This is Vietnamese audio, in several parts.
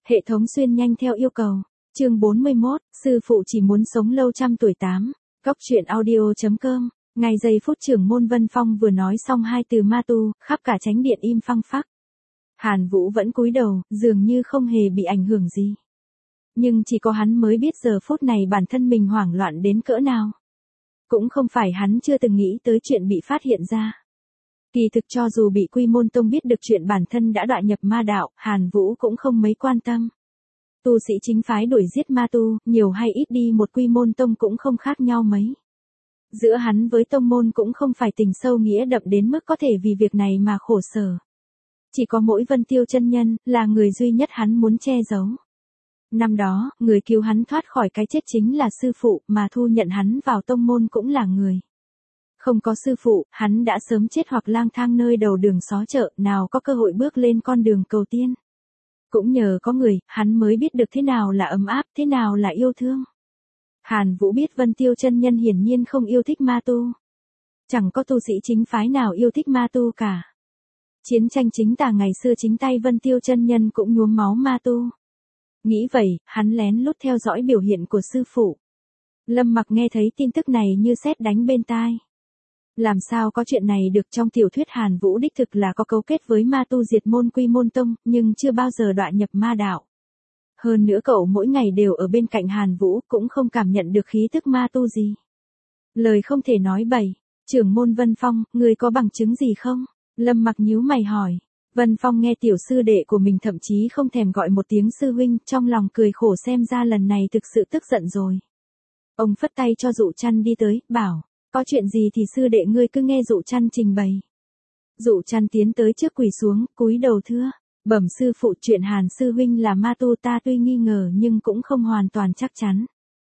Hệ thống xuyên nhanh theo yêu cầu. Chương 41, sư phụ chỉ muốn sống lâu trăm tuổi 8. Góc truyện audio.com. Ngay giây phút trưởng môn Vân Phong vừa nói xong hai từ ma tu, khắp cả chánh điện im phăng phắc. Hàn Vũ vẫn cúi đầu, dường như không hề bị ảnh hưởng gì. Nhưng chỉ có hắn mới biết giờ phút này bản thân mình hoảng loạn đến cỡ nào. Cũng không phải hắn chưa từng nghĩ tới chuyện bị phát hiện ra. Kỳ thực cho dù bị Quy Môn Tông biết được chuyện bản thân đã đọa nhập ma đạo, Hàn Vũ cũng không mấy quan tâm. Tu sĩ chính phái đuổi giết ma tu, nhiều hay ít đi một Quy Môn Tông cũng không khác nhau mấy. Giữa hắn với tông môn cũng không phải tình sâu nghĩa đậm đến mức có thể vì việc này mà khổ sở. Chỉ có mỗi Vân Tiêu chân nhân, là người duy nhất hắn muốn che giấu. Năm đó, người cứu hắn thoát khỏi cái chết chính là sư phụ, mà thu nhận hắn vào tông môn cũng là người. Không có sư phụ, hắn đã sớm chết hoặc lang thang nơi đầu đường xó chợ, nào có cơ hội bước lên con đường cầu tiên. Cũng nhờ có người, hắn mới biết được thế nào là ấm áp, thế nào là yêu thương. Hàn Vũ biết Vân Tiêu chân nhân hiển nhiên không yêu thích ma tu. Chẳng có tu sĩ chính phái nào yêu thích ma tu cả. Chiến tranh chính tà ngày xưa chính tay Vân Tiêu chân nhân cũng nhuốm máu ma tu. Nghĩ vậy, hắn lén lút theo dõi biểu hiện của sư phụ. Lâm Mặc nghe thấy tin tức này như sét đánh bên tai. Làm sao có chuyện này được, trong tiểu thuyết Hàn Vũ đích thực là có cấu kết với ma tu diệt môn Quy Môn Tông, nhưng chưa bao giờ đọa nhập ma đạo. Hơn nữa cậu mỗi ngày đều ở bên cạnh Hàn Vũ, cũng không cảm nhận được khí tức ma tu gì. Lời không thể nói bậy. Trưởng môn Vân Phong, người có bằng chứng gì không? Lâm Mặc nhíu mày hỏi. Vân Phong nghe tiểu sư đệ của mình thậm chí không thèm gọi một tiếng sư huynh, trong lòng cười khổ xem ra lần này thực sự tức giận rồi. Ông phất tay cho Dụ Trăn đi tới, bảo, có chuyện gì thì sư đệ ngươi cứ nghe Dụ Trăn trình bày. Dụ Trăn tiến tới trước quỳ xuống, cúi đầu thưa, bẩm sư phụ, chuyện Hàn sư huynh là ma tu ta tuy nghi ngờ nhưng cũng không hoàn toàn chắc chắn.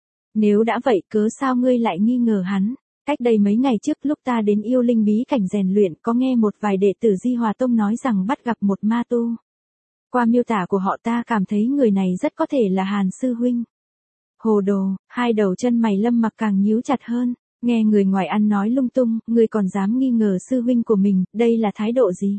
Nếu đã vậy cớ sao ngươi lại nghi ngờ hắn? Cách đây mấy ngày trước lúc ta đến Yêu Linh bí cảnh rèn luyện có nghe một vài đệ tử Di Hòa Tông nói rằng bắt gặp một ma tu. Qua miêu tả của họ ta cảm thấy người này rất có thể là Hàn sư huynh. Hồ đồ, hai đầu chân mày Lâm Mặc càng nhíu chặt hơn, nghe người ngoài ăn nói lung tung, ngươi còn dám nghi ngờ sư huynh của mình, đây là thái độ gì?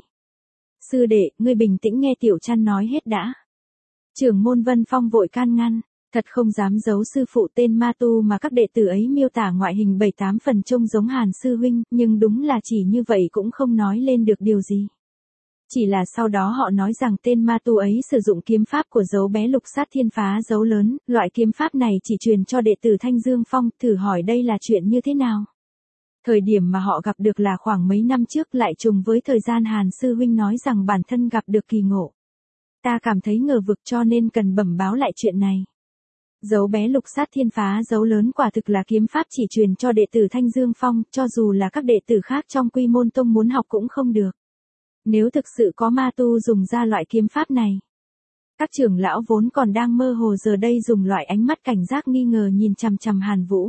Sư đệ, ngươi bình tĩnh nghe tiểu Trăn nói hết đã. Trưởng môn Vân Phong vội can ngăn. Thật không dám giấu sư phụ tên ma tu mà các đệ tử ấy miêu tả ngoại hình 7-8 phần trông giống Hàn sư huynh, nhưng đúng là chỉ như vậy cũng không nói lên được điều gì. Chỉ là sau đó họ nói rằng tên ma tu ấy sử dụng kiếm pháp của dấu bé Lục Sát Thiên Phá dấu lớn, loại kiếm pháp này chỉ truyền cho đệ tử Thanh Dương Phong, thử hỏi đây là chuyện như thế nào. Thời điểm mà họ gặp được là khoảng mấy năm trước, lại trùng với thời gian Hàn sư huynh nói rằng bản thân gặp được kỳ ngộ. Ta cảm thấy ngờ vực cho nên cần bẩm báo lại chuyện này. Dấu bé Lục Sát Thiên Phá dấu lớn quả thực là kiếm pháp chỉ truyền cho đệ tử Thanh Dương Phong, cho dù là các đệ tử khác trong Quy Môn Tông muốn học cũng không được. Nếu thực sự có ma tu dùng ra loại kiếm pháp này, các trưởng lão vốn còn đang mơ hồ giờ đây dùng loại ánh mắt cảnh giác nghi ngờ nhìn chằm chằm Hàn Vũ.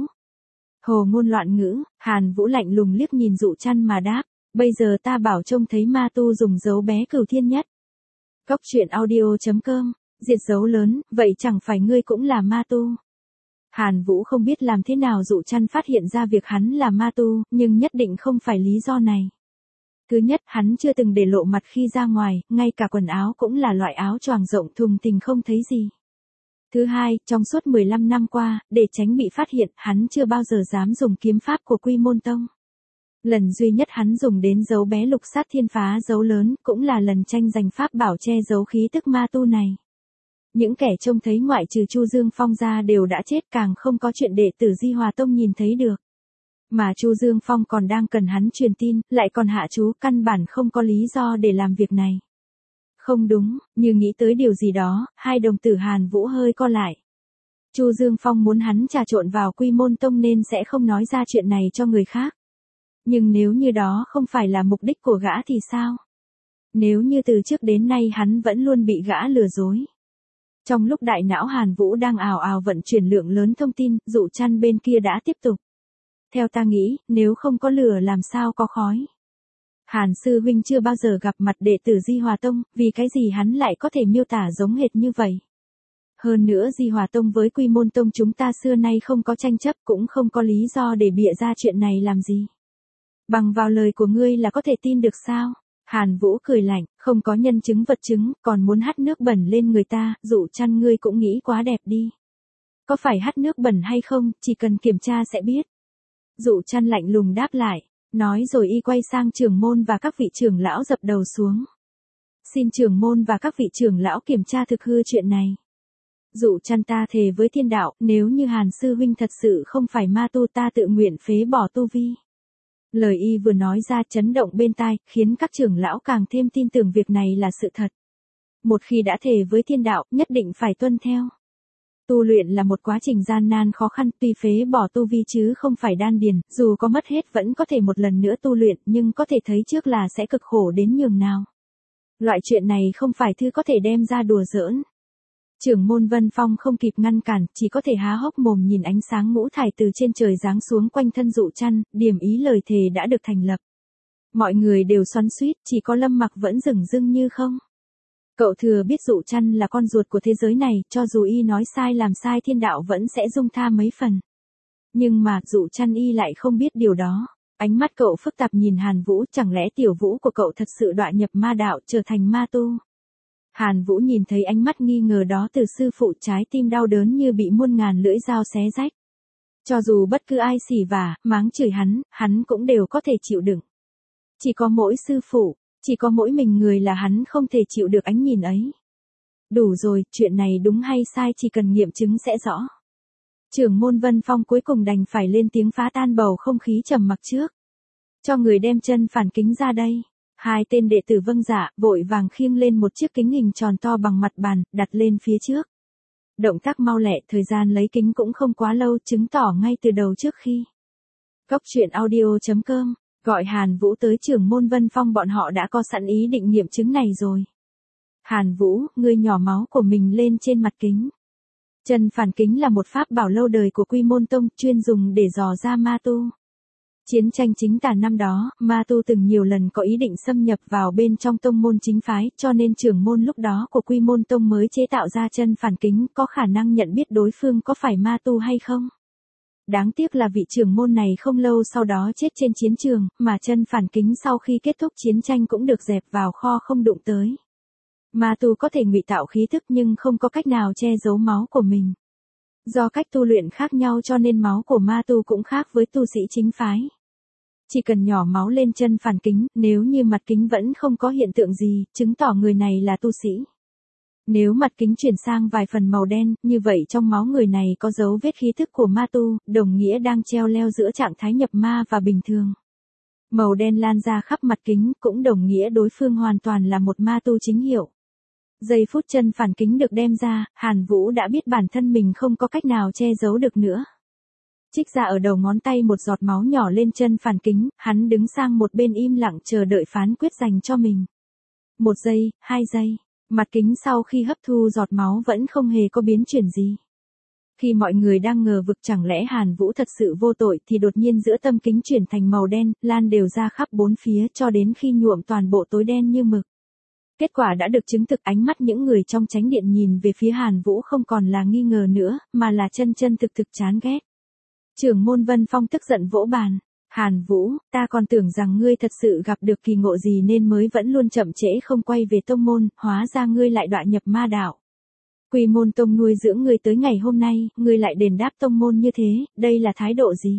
Hồ ngôn loạn ngữ, Hàn Vũ lạnh lùng liếc nhìn Dụ Trăn mà đáp, bây giờ ta bảo trông thấy ma tu dùng dấu bé Cửu Thiên Nhất. Góc truyện audio.com. Diệt dấu lớn, vậy chẳng phải ngươi cũng là ma tu? Hàn Vũ không biết làm thế nào Dụ Trăn phát hiện ra việc hắn là ma tu, nhưng nhất định không phải lý do này. Thứ nhất, hắn chưa từng để lộ mặt khi ra ngoài, ngay cả quần áo cũng là loại áo choàng rộng thùng thình không thấy gì. Thứ hai, trong suốt 15 năm qua, để tránh bị phát hiện, hắn chưa bao giờ dám dùng kiếm pháp của Quy Môn Tông. Lần duy nhất hắn dùng đến dấu bé Lục Sát Thiên Phá dấu lớn, cũng là lần tranh giành pháp bảo che giấu khí tức ma tu này. Những kẻ trông thấy ngoại trừ Chu Dương Phong ra đều đã chết, càng không có chuyện đệ tử Di Hòa Tông nhìn thấy được. Mà Chu Dương Phong còn đang cần hắn truyền tin, lại còn hạ chú, căn bản không có lý do để làm việc này. Không đúng, như nghĩ tới điều gì đó, hai đồng tử Hàn Vũ hơi co lại. Chu Dương Phong muốn hắn trà trộn vào Quy Môn Tông nên sẽ không nói ra chuyện này cho người khác. Nhưng nếu như đó không phải là mục đích của gã thì sao? Nếu như từ trước đến nay hắn vẫn luôn bị gã lừa dối. Trong lúc đại não Hàn Vũ đang ào ào vận chuyển lượng lớn thông tin, Dụ Trăn bên kia đã tiếp tục. Theo ta nghĩ, nếu không có lửa làm sao có khói. Hàn sư huynh chưa bao giờ gặp mặt đệ tử Di Hòa Tông, vì cái gì hắn lại có thể miêu tả giống hệt như vậy. Hơn nữa Di Hòa Tông với Quy Môn Tông chúng ta xưa nay không có tranh chấp, cũng không có lý do để bịa ra chuyện này làm gì. Bằng vào lời của ngươi là có thể tin được sao? Hàn Vũ cười lạnh, không có nhân chứng vật chứng, còn muốn hắt nước bẩn lên người ta, Dụ Trăn ngươi cũng nghĩ quá đẹp đi. Có phải hắt nước bẩn hay không, chỉ cần kiểm tra sẽ biết. Dụ Trăn lạnh lùng đáp lại, nói rồi y quay sang trưởng môn và các vị trưởng lão dập đầu xuống. Xin trưởng môn và các vị trưởng lão kiểm tra thực hư chuyện này. Dụ Trăn ta thề với thiên đạo, nếu như Hàn sư huynh thật sự không phải ma tu ta tự nguyện phế bỏ tu vi. Lời y vừa nói ra chấn động bên tai, khiến các trưởng lão càng thêm tin tưởng việc này là sự thật. Một khi đã thề với thiên đạo, nhất định phải tuân theo. Tu luyện là một quá trình gian nan khó khăn, tuy phế bỏ tu vi chứ không phải đan điền, dù có mất hết vẫn có thể một lần nữa tu luyện, nhưng có thể thấy trước là sẽ cực khổ đến nhường nào. Loại chuyện này không phải thứ có thể đem ra đùa giỡn. Trưởng môn Vân Phong không kịp ngăn cản, chỉ có thể há hốc mồm nhìn ánh sáng ngũ thải từ trên trời giáng xuống quanh thân Dụ Trăn, điểm ý lời thề đã được thành lập. Mọi người đều xoắn xuýt, chỉ có Lâm Mặc vẫn dửng dưng như không. Cậu thừa biết Dụ Trăn là con ruột của thế giới này, cho dù y nói sai làm sai thiên đạo vẫn sẽ dung tha mấy phần. Nhưng mà, Dụ Trăn y lại không biết điều đó. Ánh mắt cậu phức tạp nhìn Hàn Vũ, chẳng lẽ tiểu Vũ của cậu thật sự đọa nhập ma đạo, trở thành ma tu. Hàn Vũ nhìn thấy ánh mắt nghi ngờ đó từ sư phụ, trái tim đau đớn như bị muôn ngàn lưỡi dao xé rách. Cho dù bất cứ ai xỉ vả, mắng chửi hắn cũng đều có thể chịu đựng. Chỉ có mỗi sư phụ, chỉ có mỗi mình người là hắn không thể chịu được ánh nhìn ấy. Đủ rồi, chuyện này đúng hay sai chỉ cần nghiệm chứng sẽ rõ. Trưởng môn Vân Phong cuối cùng đành phải lên tiếng phá tan bầu không khí trầm mặc trước. Cho người đem chân phản kính ra đây. Hai tên đệ tử vâng dạ, vội vàng khiêng lên một chiếc kính hình tròn to bằng mặt bàn, đặt lên phía trước. Động tác mau lẹ, thời gian lấy kính cũng không quá lâu, chứng tỏ ngay từ đầu trước khi. Cốc truyện audio.com, gọi Hàn Vũ tới trưởng môn Vân Phong bọn họ đã có sẵn ý định nghiệm chứng này rồi. Hàn Vũ, ngươi nhỏ máu của mình lên trên mặt kính. Chân phản kính là một pháp bảo lâu đời của Quy Môn Tông, chuyên dùng để dò ra ma tu. Chiến tranh chính tà năm đó, ma tu từng nhiều lần có ý định xâm nhập vào bên trong tông môn chính phái, cho nên trưởng môn lúc đó của Quy Môn Tông mới chế tạo ra chân phản kính, có khả năng nhận biết đối phương có phải ma tu hay không. Đáng tiếc là vị trưởng môn này không lâu sau đó chết trên chiến trường, mà chân phản kính sau khi kết thúc chiến tranh cũng được dẹp vào kho không đụng tới. Ma tu có thể ngụy tạo khí thức nhưng không có cách nào che giấu máu của mình. Do cách tu luyện khác nhau cho nên máu của ma tu cũng khác với tu sĩ chính phái. Chỉ cần nhỏ máu lên chân phản kính, nếu như mặt kính vẫn không có hiện tượng gì, chứng tỏ người này là tu sĩ. Nếu mặt kính chuyển sang vài phần màu đen, như vậy trong máu người này có dấu vết khí thức của ma tu, đồng nghĩa đang treo leo giữa trạng thái nhập ma và bình thường. Màu đen lan ra khắp mặt kính, cũng đồng nghĩa đối phương hoàn toàn là một ma tu chính hiệu. Giây phút chân phản kính được đem ra, Hàn Vũ đã biết bản thân mình không có cách nào che giấu được nữa. Trích ra ở đầu ngón tay một giọt máu nhỏ lên chân phản kính, hắn đứng sang một bên im lặng chờ đợi phán quyết dành cho mình. 1 giây, 2 giây, mặt kính sau khi hấp thu giọt máu vẫn không hề có biến chuyển gì. Khi mọi người đang ngờ vực chẳng lẽ Hàn Vũ thật sự vô tội thì đột nhiên giữa tâm kính chuyển thành màu đen, lan đều ra khắp bốn phía cho đến khi nhuộm toàn bộ tối đen như mực. Kết quả đã được chứng thực, ánh mắt những người trong chánh điện nhìn về phía Hàn Vũ không còn là nghi ngờ nữa, mà là chân thực chán ghét. Trưởng môn Vân Phong tức giận vỗ bàn. Hàn Vũ, ta còn tưởng rằng ngươi thật sự gặp được kỳ ngộ gì nên mới vẫn luôn chậm trễ không quay về tông môn, hóa ra ngươi lại đọa nhập ma đạo. Quy Môn Tông nuôi dưỡng ngươi tới ngày hôm nay, ngươi lại đền đáp tông môn như thế, đây là thái độ gì?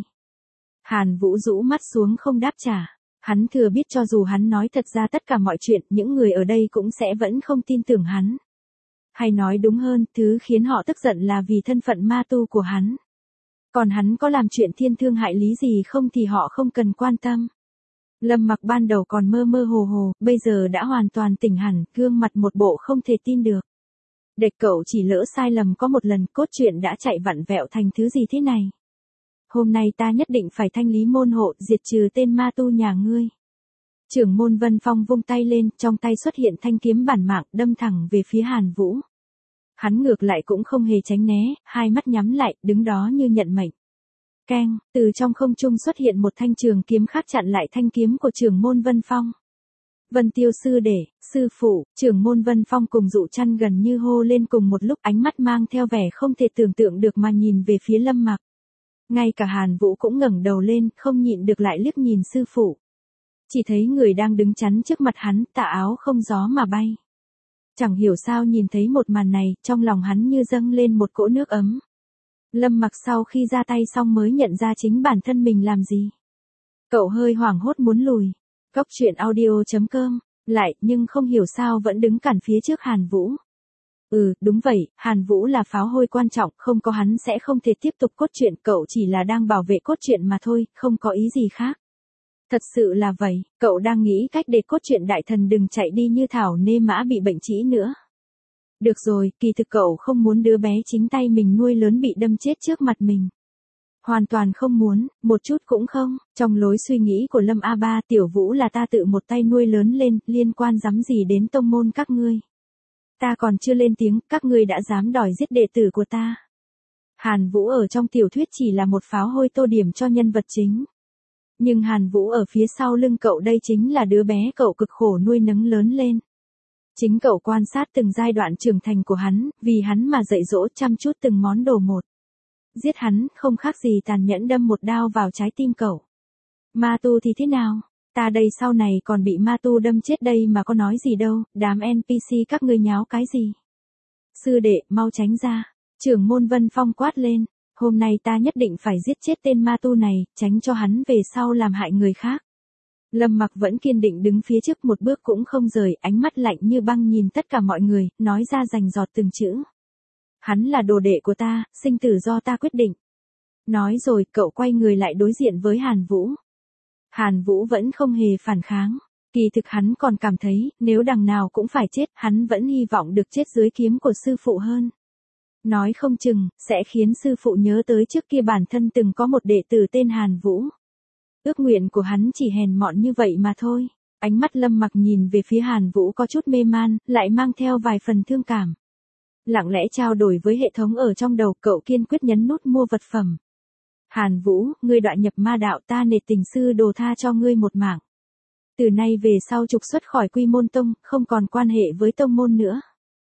Hàn Vũ rũ mắt xuống không đáp trả. Hắn thừa biết cho dù hắn nói thật ra tất cả mọi chuyện, những người ở đây cũng sẽ vẫn không tin tưởng hắn. Hay nói đúng hơn, thứ khiến họ tức giận là vì thân phận ma tu của hắn. Còn hắn có làm chuyện thiên thương hại lý gì không thì họ không cần quan tâm. Lâm Mặc ban đầu còn mơ mơ hồ hồ, bây giờ đã hoàn toàn tỉnh hẳn, gương mặt một bộ không thể tin được. Địch cậu chỉ lỡ sai lầm có một lần, cốt truyện đã chạy vặn vẹo thành thứ gì thế này? Hôm nay ta nhất định phải thanh lý môn hộ, diệt trừ tên ma tu nhà ngươi. Trưởng môn Vân Phong vung tay lên, trong tay xuất hiện thanh kiếm bản mạng, đâm thẳng về phía Hàn Vũ. Hắn ngược lại cũng không hề tránh né, hai mắt nhắm lại, đứng đó như nhận mệnh. Keng, từ trong không trung xuất hiện một thanh trường kiếm khác chặn lại thanh kiếm của trưởng môn Vân Phong. Vân Tiêu sư đệ, sư phụ, trưởng môn Vân Phong cùng Dụ Trăn gần như hô lên cùng một lúc, ánh mắt mang theo vẻ không thể tưởng tượng được mà nhìn về phía Lâm Mặc. Ngay cả Hàn Vũ cũng ngẩng đầu lên, không nhịn được lại liếc nhìn sư phụ. Chỉ thấy người đang đứng chắn trước mặt hắn, tà áo không gió mà bay. Chẳng hiểu sao nhìn thấy một màn này, trong lòng hắn như dâng lên một cỗ nước ấm. Lâm Mặc sau khi ra tay xong mới nhận ra chính bản thân mình làm gì. Cậu hơi hoảng hốt muốn lùi. Cóc truyện audio.com, lại, nhưng không hiểu sao vẫn đứng cản phía trước Hàn Vũ. Đúng vậy, Hàn Vũ là pháo hôi quan trọng, không có hắn sẽ không thể tiếp tục cốt truyện, cậu chỉ là đang bảo vệ cốt truyện mà thôi, không có ý gì khác. Thật sự là vậy, cậu đang nghĩ cách để cốt truyện đại thần đừng chạy đi như thảo nê mã bị bệnh trĩ nữa. Được rồi, kỳ thực cậu không muốn đứa bé chính tay mình nuôi lớn bị đâm chết trước mặt mình. Hoàn toàn không muốn, một chút cũng không. Trong lối suy nghĩ của Lâm A3, Tiểu Vũ là ta tự một tay nuôi lớn lên, liên quan dám gì đến tông môn các ngươi. Ta còn chưa lên tiếng, các ngươi đã dám đòi giết đệ tử của ta. Hàn Vũ ở trong tiểu thuyết chỉ là một pháo hôi tô điểm cho nhân vật chính. Nhưng Hàn Vũ ở phía sau lưng cậu đây chính là đứa bé cậu cực khổ nuôi nấng lớn lên. Chính cậu quan sát từng giai đoạn trưởng thành của hắn, vì hắn mà dạy dỗ chăm chút từng món đồ một. Giết hắn không khác gì tàn nhẫn đâm một đao vào trái tim cậu. Ma tu thì thế nào? Ta đây sau này còn bị ma tu đâm chết đây mà có nói gì đâu, đám NPC các ngươi nháo cái gì? Sư đệ, mau tránh ra. Trưởng môn Vân Phong quát lên, hôm nay ta nhất định phải giết chết tên ma tu này, tránh cho hắn về sau làm hại người khác. Lâm Mặc vẫn kiên định đứng phía trước một bước cũng không rời, ánh mắt lạnh như băng nhìn tất cả mọi người, nói ra rành rọt từng chữ. Hắn là đồ đệ của ta, sinh tử do ta quyết định. Nói rồi, cậu quay người lại đối diện với Hàn Vũ. Hàn Vũ vẫn không hề phản kháng. Kỳ thực hắn còn cảm thấy, nếu đằng nào cũng phải chết, hắn vẫn hy vọng được chết dưới kiếm của sư phụ hơn. Nói không chừng, sẽ khiến sư phụ nhớ tới trước kia bản thân từng có một đệ tử tên Hàn Vũ. Ước nguyện của hắn chỉ hèn mọn như vậy mà thôi. Ánh mắt Lâm Mặc nhìn về phía Hàn Vũ có chút mê man, lại mang theo vài phần thương cảm. Lặng lẽ trao đổi với hệ thống ở trong đầu, cậu kiên quyết nhấn nút mua vật phẩm. Hàn Vũ, ngươi đoạn nhập ma đạo, ta nể tình sư đồ tha cho ngươi một mạng. Từ nay về sau trục xuất khỏi Quy Môn Tông, không còn quan hệ với tông môn nữa.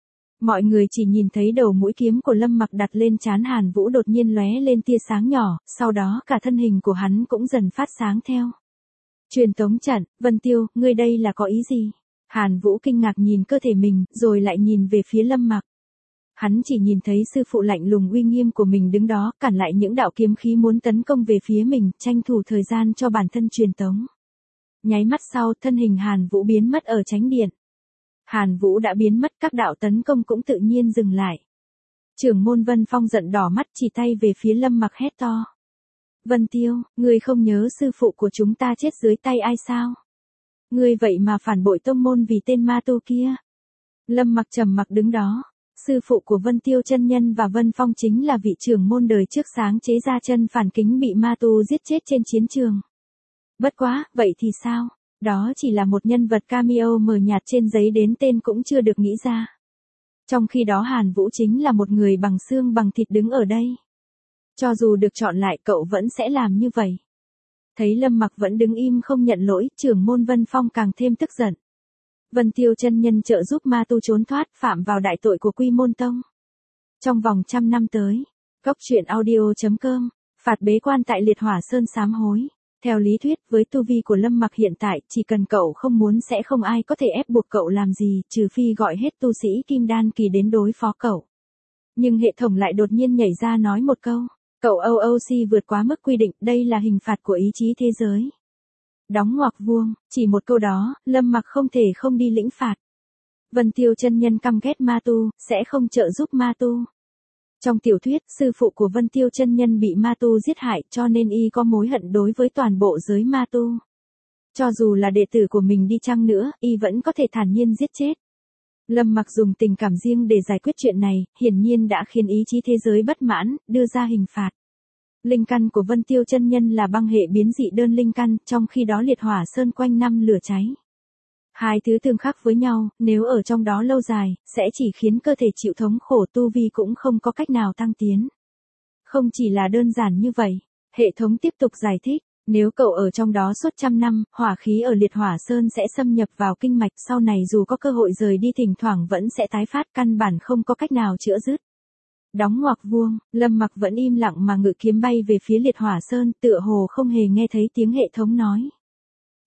Mọi người chỉ nhìn thấy đầu mũi kiếm của Lâm Mặc đặt lên trán Hàn Vũ đột nhiên lóe lên tia sáng nhỏ, sau đó cả thân hình của hắn cũng dần phát sáng theo. Truyền tống trận, Vân Tiêu, ngươi đây là có ý gì? Hàn Vũ kinh ngạc nhìn cơ thể mình, rồi lại nhìn về phía Lâm Mặc. Hắn chỉ nhìn thấy sư phụ lạnh lùng uy nghiêm của mình đứng đó, cản lại những đạo kiếm khí muốn tấn công về phía mình, tranh thủ thời gian cho bản thân truyền tống. Nháy mắt sau, thân hình Hàn Vũ biến mất ở chánh điện. Hàn Vũ đã biến mất, các đạo tấn công cũng tự nhiên dừng lại. Trưởng môn Vân Phong giận đỏ mắt chỉ tay về phía Lâm Mặc hét to. Vân Tiêu, ngươi không nhớ sư phụ của chúng ta chết dưới tay ai sao? Ngươi vậy mà phản bội tông môn vì tên ma tu kia. Lâm Mặc trầm mặc đứng đó. Sư phụ của Vân Tiêu chân nhân và Vân Phong chính là vị trưởng môn đời trước sáng chế ra chân phản kính bị ma tu giết chết trên chiến trường. Bất quá, vậy thì sao? Đó chỉ là một nhân vật cameo mờ nhạt trên giấy đến tên cũng chưa được nghĩ ra. Trong khi đó Hàn Vũ chính là một người bằng xương bằng thịt đứng ở đây. Cho dù được chọn lại cậu vẫn sẽ làm như vậy. Thấy Lâm Mặc vẫn đứng im không nhận lỗi, trưởng môn Vân Phong càng thêm tức giận. Vân Tiêu chân nhân trợ giúp ma tu trốn thoát, phạm vào đại tội của Quy Môn Tông. Trong vòng 100 năm tới, Cóc truyện audio.com, phạt bế quan tại Liệt Hỏa Sơn sám hối. Theo lý thuyết, với tu vi của Lâm Mặc hiện tại, chỉ cần cậu không muốn sẽ không ai có thể ép buộc cậu làm gì, trừ phi gọi hết tu sĩ Kim Đan kỳ đến đối phó cậu. Nhưng hệ thống lại đột nhiên nhảy ra nói một câu, cậu OOC vượt quá mức quy định, đây là hình phạt của ý chí thế giới. Đóng ngoặc vuông, chỉ một câu đó, Lâm Mặc không thể không đi lĩnh phạt. Vân Tiêu chân nhân căm ghét ma tu, sẽ không trợ giúp ma tu. Trong tiểu thuyết, sư phụ của Vân Tiêu chân nhân bị ma tu giết hại, cho nên y có mối hận đối với toàn bộ giới ma tu. Cho dù là đệ tử của mình đi chăng nữa, y vẫn có thể thản nhiên giết chết. Lâm Mặc dùng tình cảm riêng để giải quyết chuyện này, hiển nhiên đã khiến ý chí thế giới bất mãn, đưa ra hình phạt. Linh căn của Vân Tiêu chân nhân là băng hệ biến dị đơn linh căn, trong khi đó Liệt Hỏa Sơn quanh năm lửa cháy. Hai thứ tương khắc với nhau, nếu ở trong đó lâu dài, sẽ chỉ khiến cơ thể chịu thống khổ, tu vi cũng không có cách nào tăng tiến. Không chỉ là đơn giản như vậy, hệ thống tiếp tục giải thích, nếu cậu ở trong đó suốt 100 năm, hỏa khí ở Liệt Hỏa Sơn sẽ xâm nhập vào kinh mạch, sau này dù có cơ hội rời đi thỉnh thoảng vẫn sẽ tái phát, căn bản không có cách nào chữa dứt. Đóng ngoặc vuông, Lâm Mặc vẫn im lặng mà ngự kiếm bay về phía Liệt Hỏa Sơn, tựa hồ không hề nghe thấy tiếng hệ thống nói.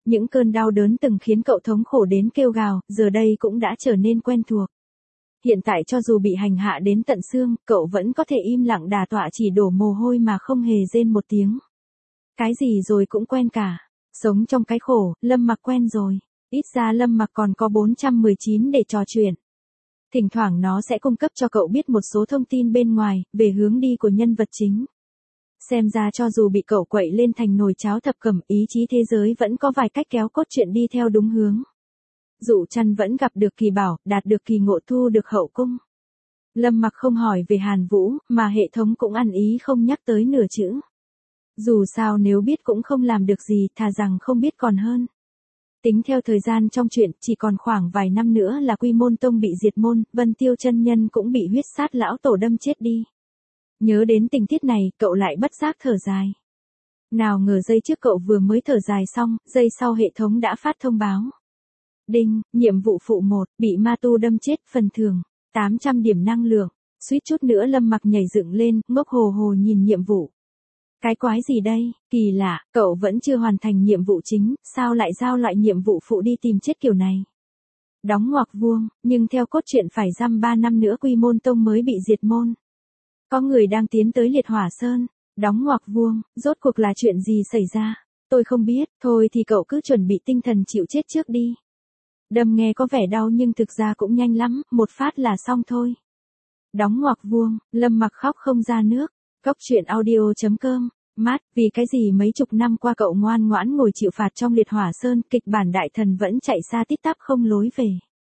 Những cơn đau đớn từng khiến cậu thống khổ đến kêu gào, giờ đây cũng đã trở nên quen thuộc. Hiện tại cho dù bị hành hạ đến tận xương, cậu vẫn có thể im lặng đà tọa chỉ đổ mồ hôi mà không hề rên một tiếng. Cái gì rồi cũng quen cả. Sống trong cái khổ, Lâm Mặc quen rồi. Ít ra Lâm Mặc còn có 419 để trò chuyện. Thỉnh thoảng nó sẽ cung cấp cho cậu biết một số thông tin bên ngoài, về hướng đi của nhân vật chính. Xem ra cho dù bị cậu quậy lên thành nồi cháo thập cẩm, ý chí thế giới vẫn có vài cách kéo cốt truyện đi theo đúng hướng. Dụ Trăn vẫn gặp được kỳ bảo, đạt được kỳ ngộ, thu được hậu cung. Lâm Mặc không hỏi về Hàn Vũ, mà hệ thống cũng ăn ý không nhắc tới nửa chữ. Dù sao nếu biết cũng không làm được gì, thà rằng không biết còn hơn. Tính theo thời gian trong chuyện, chỉ còn khoảng vài năm nữa là Quy Môn Tông bị diệt môn, Vân Tiêu chân nhân cũng bị huyết sát lão tổ đâm chết đi. Nhớ đến tình tiết này, cậu lại bất giác thở dài. Nào ngờ giây trước cậu vừa mới thở dài xong, giây sau hệ thống đã phát thông báo. Đinh, nhiệm vụ phụ 1, bị ma tu đâm chết, phần thưởng 800 điểm năng lượng. Suýt chút nữa Lâm Mặc nhảy dựng lên, ngốc hồ hồ nhìn nhiệm vụ. Cái quái gì đây, kỳ lạ, cậu vẫn chưa hoàn thành nhiệm vụ chính, sao lại giao loại nhiệm vụ phụ đi tìm chết kiểu này. Đóng ngoặc vuông, nhưng theo cốt truyện phải dăm 3 năm nữa Quy Môn Tông mới bị diệt môn. Có người đang tiến tới Liệt Hỏa Sơn, đóng ngoặc vuông, rốt cuộc là chuyện gì xảy ra, tôi không biết, thôi thì cậu cứ chuẩn bị tinh thần chịu chết trước đi. Đâm nghe có vẻ đau nhưng thực ra cũng nhanh lắm, một phát là xong thôi. Đóng ngoặc vuông, Lâm Mặc khóc không ra nước. Góc truyện audio.com, mát, vì cái gì mấy chục năm qua cậu ngoan ngoãn ngồi chịu phạt trong Liệt Hỏa Sơn, kịch bản đại thần vẫn chạy xa tít tắp không lối về.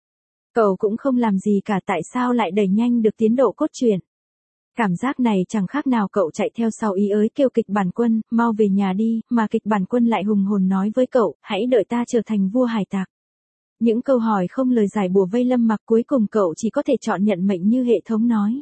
Cậu cũng không làm gì cả, tại sao lại đẩy nhanh được tiến độ cốt truyện. Cảm giác này chẳng khác nào cậu chạy theo sau ý ới kêu kịch bản quân, mau về nhà đi, mà kịch bản quân lại hùng hồn nói với cậu, hãy đợi ta trở thành vua hải tặc. Những câu hỏi không lời giải bùa vây Lâm Mặc, cuối cùng cậu chỉ có thể chọn nhận mệnh như hệ thống nói.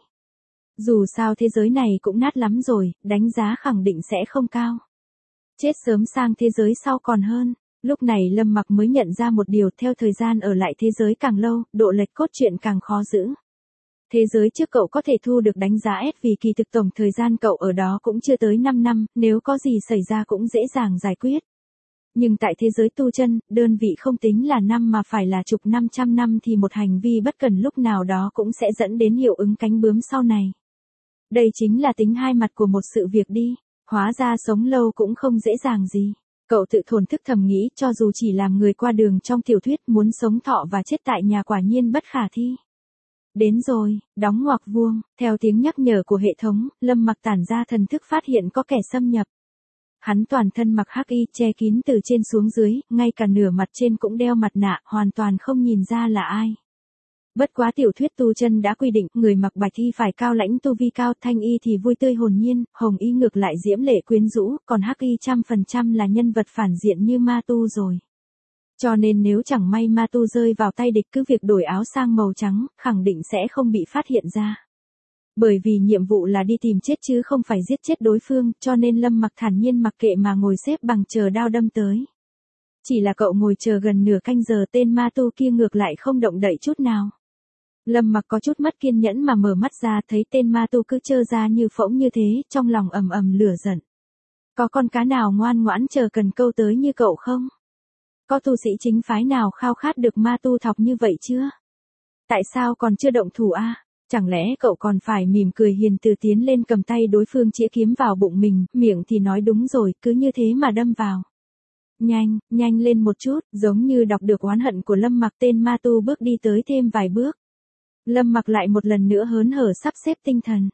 Dù sao thế giới này cũng nát lắm rồi, đánh giá khẳng định sẽ không cao. Chết sớm sang thế giới sau còn hơn. Lúc này Lâm Mặc mới nhận ra một điều, theo thời gian ở lại thế giới càng lâu, độ lệch cốt truyện càng khó giữ. Thế giới trước cậu có thể thu được đánh giá S vì kỳ thực tổng thời gian cậu ở đó cũng chưa tới 5 năm, nếu có gì xảy ra cũng dễ dàng giải quyết. Nhưng tại thế giới tu chân, đơn vị không tính là năm mà phải là chục 500 năm thì một hành vi bất cần lúc nào đó cũng sẽ dẫn đến hiệu ứng cánh bướm sau này. Đây chính là tính hai mặt của một sự việc đi, hóa ra sống lâu cũng không dễ dàng gì. Cậu tự thổn thức thầm nghĩ, cho dù chỉ làm người qua đường trong tiểu thuyết, muốn sống thọ và chết tại nhà quả nhiên bất khả thi. Đến rồi, đóng ngoặc vuông, theo tiếng nhắc nhở của hệ thống, Lâm Mặc tản ra thần thức phát hiện có kẻ xâm nhập. Hắn toàn thân mặc hắc y, che kín từ trên xuống dưới, ngay cả nửa mặt trên cũng đeo mặt nạ, hoàn toàn không nhìn ra là ai. Bất quá tiểu thuyết tu chân đã quy định, người mặc bạch y phải cao lãnh tu vi cao, thanh y thì vui tươi hồn nhiên, hồng y ngược lại diễm lệ quyến rũ, còn hắc y 100% là nhân vật phản diện như ma tu rồi. Cho nên nếu chẳng may ma tu rơi vào tay địch, cứ việc đổi áo sang màu trắng, khẳng định sẽ không bị phát hiện ra. Bởi vì nhiệm vụ là đi tìm chết chứ không phải giết chết đối phương, cho nên Lâm Mặc thản nhiên mặc kệ mà ngồi xếp bằng chờ đao đâm tới. Chỉ là cậu ngồi chờ gần nửa canh giờ, tên ma tu kia ngược lại không động đậy chút nào. Lâm Mặc có chút mất kiên nhẫn mà mở mắt ra, thấy tên ma tu cứ trơ ra như phỗng như thế, trong lòng ầm ầm lửa giận. Có con cá nào ngoan ngoãn chờ cần câu tới như cậu không? Có tu sĩ chính phái nào khao khát được ma tu thọc như vậy chưa? Tại sao còn chưa động thủ a? Chẳng lẽ cậu còn phải mỉm cười hiền từ tiến lên cầm tay đối phương chĩa kiếm vào bụng mình, miệng thì nói đúng rồi, cứ như thế mà đâm vào. Nhanh, nhanh lên một chút, giống như đọc được oán hận của Lâm Mặc, tên ma tu bước đi tới thêm vài bước. Lâm Mặc lại một lần nữa hớn hở sắp xếp tinh thần.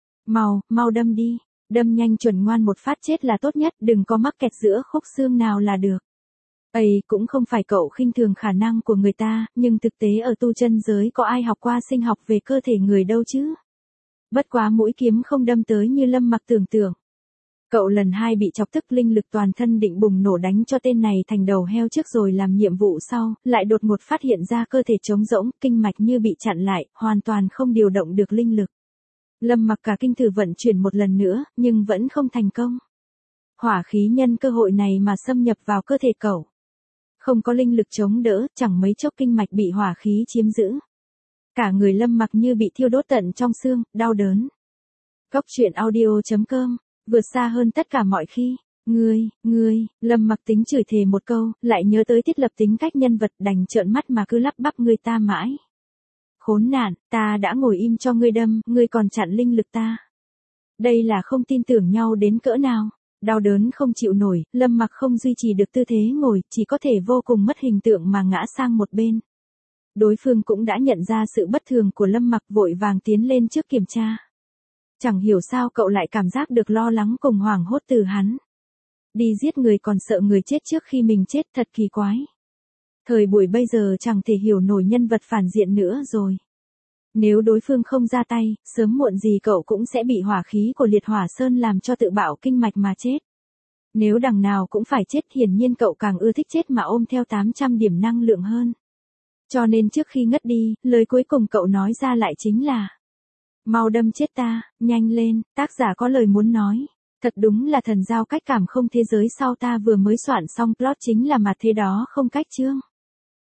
Mau đâm đi, đâm nhanh chuẩn ngoan một phát chết là tốt nhất, đừng có mắc kẹt giữa khúc xương nào là được. Cũng không phải cậu khinh thường khả năng của người ta, nhưng thực tế ở tu chân giới có ai học qua sinh học về cơ thể người đâu chứ. Bất quá mũi kiếm không đâm tới như Lâm Mặc tưởng tượng. Cậu lần 2 bị chọc tức, linh lực toàn thân định bùng nổ đánh cho tên này thành đầu heo trước rồi làm nhiệm vụ sau, lại đột ngột phát hiện ra cơ thể trống rỗng, kinh mạch như bị chặn lại, hoàn toàn không điều động được linh lực. Lâm Mặc cả kinh thử vận chuyển một lần nữa, nhưng vẫn không thành công. Hỏa khí nhân cơ hội này mà xâm nhập vào cơ thể cậu. Không có linh lực chống đỡ, chẳng mấy chốc kinh mạch bị hỏa khí chiếm giữ. Cả người Lâm Mặc như bị thiêu đốt tận trong xương, đau đớn. Góc truyện audio.com, vượt xa hơn tất cả mọi khi. Ngươi, Lâm Mặc tính chửi thề một câu, lại nhớ tới thiết lập tính cách nhân vật đành trợn mắt mà cứ lắp bắp ngươi ta mãi. Khốn nạn, ta đã ngồi im cho ngươi đâm, ngươi còn chặn linh lực ta. Đây là không tin tưởng nhau đến cỡ nào. Đau đớn không chịu nổi, Lâm Mặc không duy trì được tư thế ngồi, chỉ có thể vô cùng mất hình tượng mà ngã sang một bên. Đối phương cũng đã nhận ra sự bất thường của Lâm Mặc, vội vàng tiến lên trước kiểm tra. Chẳng hiểu sao cậu lại cảm giác được lo lắng cùng hoảng hốt từ hắn. Đi giết người còn sợ người chết trước khi mình chết, thật kỳ quái. Thời buổi bây giờ chẳng thể hiểu nổi nhân vật phản diện nữa rồi. Nếu đối phương không ra tay, sớm muộn gì cậu cũng sẽ bị hỏa khí của liệt hỏa sơn làm cho tự bạo kinh mạch mà chết. Nếu đằng nào cũng phải chết, hiển nhiên cậu càng ưa thích chết mà ôm theo 800 điểm năng lượng hơn. Cho nên trước khi ngất đi, lời cuối cùng cậu nói ra lại chính là: mau đâm chết ta, nhanh lên. Tác giả có lời muốn nói. Thật đúng là thần giao cách cảm không, thế giới sau ta vừa mới soạn xong plot chính là mặt thế đó không cách chương.